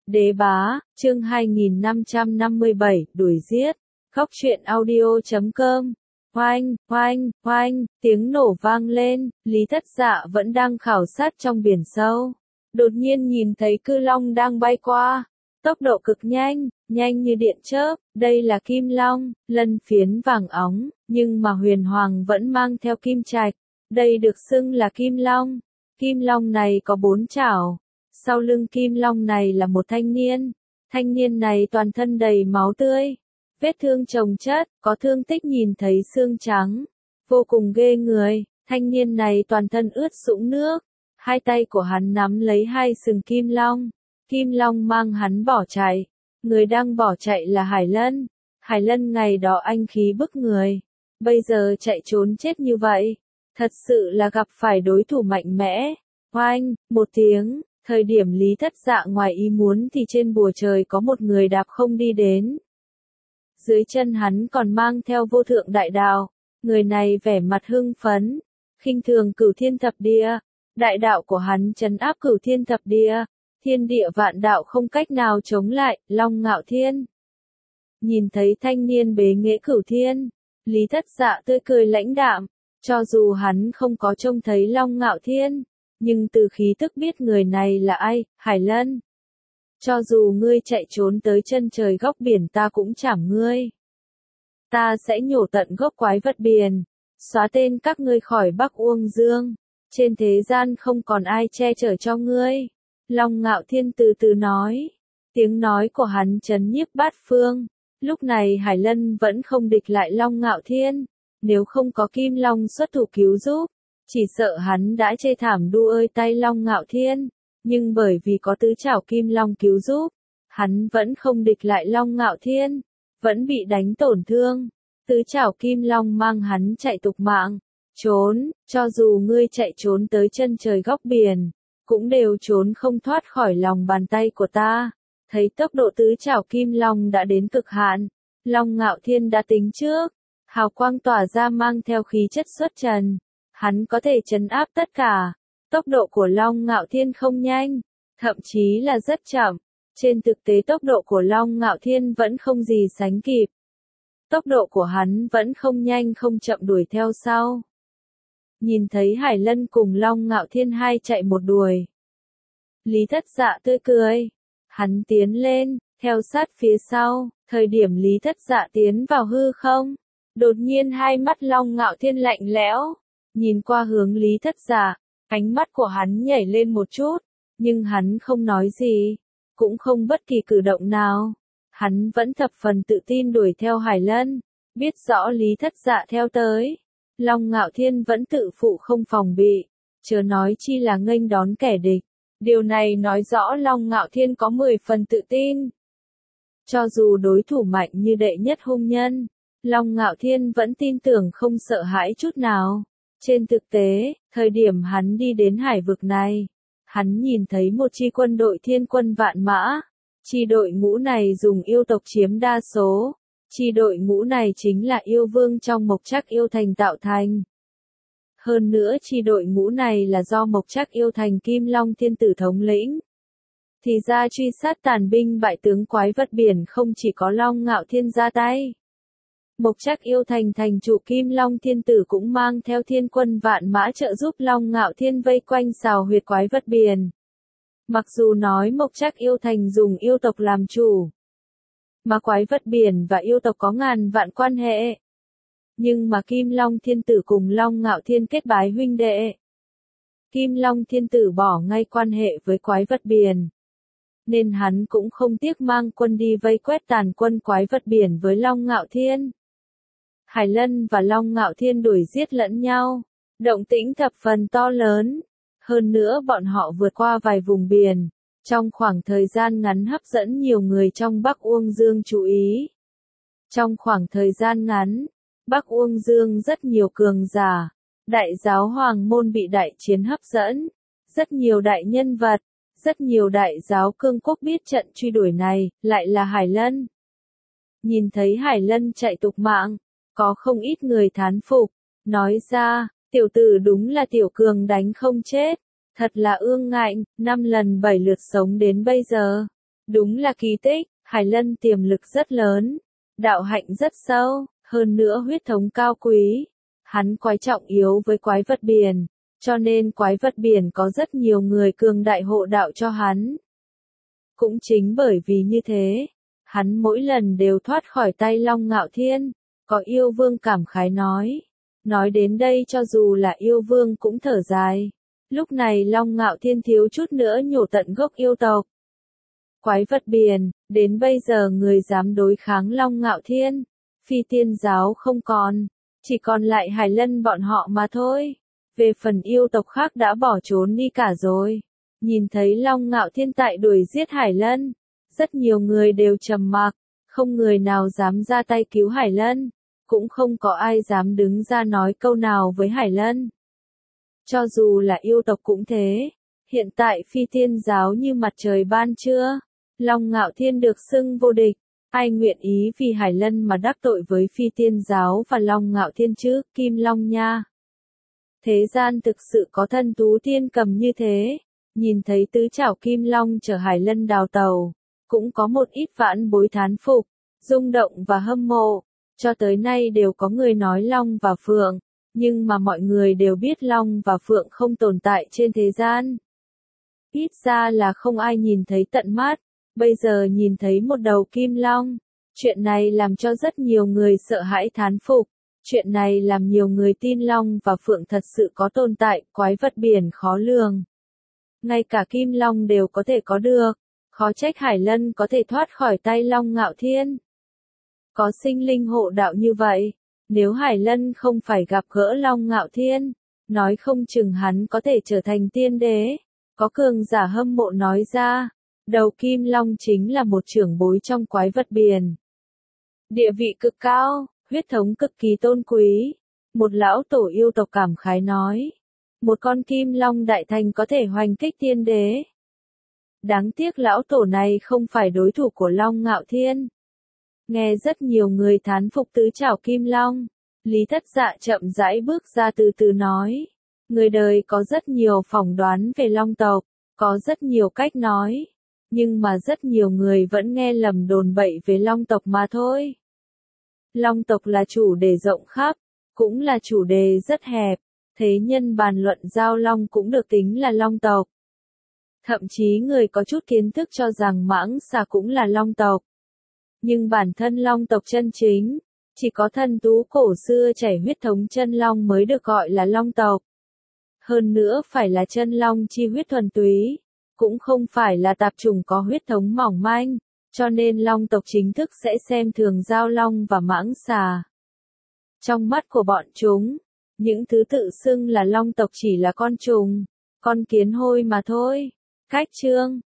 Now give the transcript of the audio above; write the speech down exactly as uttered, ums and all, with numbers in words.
Đế bá, chương hai nghìn năm trăm năm mươi bảy, đuổi giết. Khóc chuyện audio chấm com. Oanh, oanh, oanh, tiếng nổ vang lên, Lý Thất Dạ vẫn đang khảo sát trong biển sâu. Đột nhiên nhìn thấy cư long đang bay qua. Tốc độ cực nhanh, nhanh như điện chớp, đây là kim long, lân phiến vàng óng, nhưng mà huyền hoàng vẫn mang theo kim trạch. Đây được xưng là kim long. Kim long này có bốn chảo. Sau lưng kim long này là một thanh niên. Thanh niên này toàn thân đầy máu tươi. Vết thương chồng chất, có thương tích nhìn thấy xương trắng. Vô cùng ghê người, thanh niên này toàn thân ướt sũng nước. Hai tay của hắn nắm lấy hai sừng kim long. Kim long mang hắn bỏ chạy. Người đang bỏ chạy là Hải Lân. Hải Lân ngày đó anh khí bức người. Bây giờ chạy trốn chết như vậy. Thật sự là gặp phải đối thủ mạnh mẽ. Oanh, một tiếng. Thời điểm Lý Thất Dạ ngoài ý muốn thì trên bùa trời có một người đạp không đi đến. Dưới chân hắn còn mang theo vô thượng đại đạo. Người này vẻ mặt hưng phấn, khinh thường cửu thiên thập địa. Đại đạo của hắn trấn áp cửu thiên thập địa. Thiên địa vạn đạo không cách nào chống lại, Long Ngạo Thiên. Nhìn thấy thanh niên bế nghệ cửu thiên, Lý Thất Dạ tươi cười lãnh đạm. Cho dù hắn không có trông thấy Long Ngạo Thiên, nhưng từ khí tức biết người này là ai, Hải Lân. Cho dù ngươi chạy trốn tới chân trời góc biển ta cũng chảm ngươi. Ta sẽ nhổ tận gốc quái vật biển, xóa tên các ngươi khỏi Bắc Uông Dương. Trên thế gian không còn ai che chở cho ngươi. Long Ngạo Thiên từ từ nói. Tiếng nói của hắn chấn nhiếp bát phương. Lúc này Hải Lân vẫn không địch lại Long Ngạo Thiên. Nếu không có Kim Long xuất thủ cứu giúp, chỉ sợ hắn đã chê thảm đu ơi tay Long Ngạo Thiên. Nhưng bởi vì có tứ trảo Kim Long cứu giúp, hắn vẫn không địch lại Long Ngạo Thiên. Vẫn bị đánh tổn thương. Tứ trảo Kim Long mang hắn chạy tục mạng. Trốn, cho dù ngươi chạy trốn tới chân trời góc biển, cũng đều trốn không thoát khỏi lòng bàn tay của ta. Thấy tốc độ tứ trảo Kim Long đã đến cực hạn, Long Ngạo Thiên đã tính trước. Hào quang tỏa ra mang theo khí chất xuất trần. Hắn có thể trấn áp tất cả. Tốc độ của Long Ngạo Thiên không nhanh, thậm chí là rất chậm. Trên thực tế tốc độ của Long Ngạo Thiên vẫn không gì sánh kịp. Tốc độ của hắn vẫn không nhanh không chậm đuổi theo sau. Nhìn thấy Hải Lân cùng Long Ngạo Thiên hai chạy một đuổi. Lý Thất Dạ tươi cười. Hắn tiến lên, theo sát phía sau. Thời điểm Lý Thất Dạ tiến vào hư không, đột nhiên hai mắt Long Ngạo Thiên lạnh lẽo. Nhìn qua hướng Lý Thất Dạ, ánh mắt của hắn nhảy lên một chút. Nhưng hắn không nói gì, cũng không bất kỳ cử động nào. Hắn vẫn thập phần tự tin đuổi theo Hải Lân. Biết rõ Lý Thất Dạ theo tới, Long Ngạo Thiên vẫn tự phụ không phòng bị. Chớ nói chi là nghênh đón kẻ địch. Điều này nói rõ Long Ngạo Thiên có mười phần tự tin. Cho dù đối thủ mạnh như đệ nhất hung nhân, Long Ngạo Thiên vẫn tin tưởng không sợ hãi chút nào. Trên thực tế, thời điểm hắn đi đến hải vực này, hắn nhìn thấy một chi quân đội thiên quân vạn mã. Chi đội ngũ này dùng yêu tộc chiếm đa số. Chi đội ngũ này chính là yêu vương trong Mộc Trắc Yêu Thành tạo thành. Hơn nữa chi đội ngũ này là do Mộc Trắc Yêu Thành Kim Long Thiên Tử thống lĩnh. Thì ra truy sát tàn binh bại tướng quái vật biển không chỉ có Long Ngạo Thiên ra tay. Mộc Trắc Yêu Thành thành chủ Kim Long Thiên Tử cũng mang theo thiên quân vạn mã trợ giúp Long Ngạo Thiên vây quanh xào huyệt quái vật biển. Mặc dù nói Mộc Trắc Yêu Thành dùng yêu tộc làm chủ, mà quái vật biển và yêu tộc có ngàn vạn quan hệ. Nhưng mà Kim Long Thiên Tử cùng Long Ngạo Thiên kết bái huynh đệ. Kim Long Thiên Tử bỏ ngay quan hệ với quái vật biển. Nên hắn cũng không tiếc mang quân đi vây quét tàn quân quái vật biển với Long Ngạo Thiên. Hải Lân và Long Ngạo Thiên đuổi giết lẫn nhau. Động tĩnh thập phần to lớn. Hơn nữa bọn họ vượt qua vài vùng biển. Trong khoảng thời gian ngắn hấp dẫn nhiều người trong Bắc Uông Dương chú ý. Trong khoảng thời gian ngắn, Bắc Uông Dương rất nhiều cường giả. Đại giáo hoàng môn bị đại chiến hấp dẫn. Rất nhiều đại nhân vật. Rất nhiều đại giáo cương quốc biết trận truy đuổi này, lại là Hải Lân. Nhìn thấy Hải Lân chạy tục mạng, có không ít người thán phục. Nói ra, tiểu tử đúng là tiểu cường đánh không chết. Thật là ương ngạnh, năm lần bảy lượt sống đến bây giờ. Đúng là kỳ tích, Hải Lân tiềm lực rất lớn, đạo hạnh rất sâu, hơn nữa huyết thống cao quý. Hắn quái trọng yếu với quái vật biển, cho nên quái vật biển có rất nhiều người cường đại hộ đạo cho hắn. Cũng chính bởi vì như thế, hắn mỗi lần đều thoát khỏi tay Long Ngạo Thiên, có yêu vương cảm khái nói. Nói đến đây cho dù là yêu vương cũng thở dài. Lúc này Long Ngạo Thiên thiếu chút nữa nhổ tận gốc yêu tộc. Quái vật biển, đến bây giờ người dám đối kháng Long Ngạo Thiên, Phi Tiên giáo không còn, chỉ còn lại Hải Lân bọn họ mà thôi. Về phần yêu tộc khác đã bỏ trốn đi cả rồi. Nhìn thấy Long Ngạo Thiên tại đuổi giết Hải Lân, rất nhiều người đều trầm mặc, không người nào dám ra tay cứu Hải Lân, cũng không có ai dám đứng ra nói câu nào với Hải Lân. Cho dù là yêu tộc cũng thế, hiện tại Phi Tiên giáo như mặt trời ban trưa, Long Ngạo Thiên được xưng vô địch, ai nguyện ý vì Hải Lân mà đắc tội với Phi Tiên giáo và Long Ngạo Thiên chứ, Kim Long nha. Thế gian thực sự có thân tú tiên cầm như thế, nhìn thấy tứ trảo Kim Long chở Hải Lân đào tàu, cũng có một ít vãn bối thán phục, rung động và hâm mộ, cho tới nay đều có người nói Long và Phượng, nhưng mà mọi người đều biết Long và Phượng không tồn tại trên thế gian. Ít ra là không ai nhìn thấy tận mắt, bây giờ nhìn thấy một đầu Kim Long, chuyện này làm cho rất nhiều người sợ hãi thán phục. Chuyện này làm nhiều người tin Long và Phượng thật sự có tồn tại, quái vật biển khó lường. Ngay cả Kim Long đều có thể có được, khó trách Hải Lân có thể thoát khỏi tay Long Ngạo Thiên. Có sinh linh hộ đạo như vậy, nếu Hải Lân không phải gặp gỡ Long Ngạo Thiên, nói không chừng hắn có thể trở thành tiên đế. Có cường giả hâm mộ nói ra, đầu Kim Long chính là một trưởng bối trong quái vật biển. Địa vị cực cao. Huyết thống cực kỳ tôn quý. Một lão tổ yêu tộc cảm khái nói. Một con Kim Long đại thành có thể hoành kích tiên đế. Đáng tiếc lão tổ này không phải đối thủ của Long Ngạo Thiên. Nghe rất nhiều người thán phục tứ trảo Kim Long. Lý Thất Dạ chậm rãi bước ra từ từ nói. Người đời có rất nhiều phỏng đoán về Long tộc, có rất nhiều cách nói. Nhưng mà rất nhiều người vẫn nghe lầm đồn bậy về Long tộc mà thôi. Long tộc là chủ đề rộng khắp, cũng là chủ đề rất hẹp, thế nhân bàn luận giao long cũng được tính là long tộc. Thậm chí người có chút kiến thức cho rằng mãng xà cũng là long tộc. Nhưng bản thân long tộc chân chính, chỉ có thần tú cổ xưa chảy huyết thống chân long mới được gọi là long tộc. Hơn nữa phải là chân long chi huyết thuần túy, cũng không phải là tạp chủng có huyết thống mỏng manh. Cho nên long tộc chính thức sẽ xem thường giao long và mãng xà. Trong mắt của bọn chúng, những thứ tự xưng là long tộc chỉ là con trùng, con kiến hôi mà thôi. Cách chương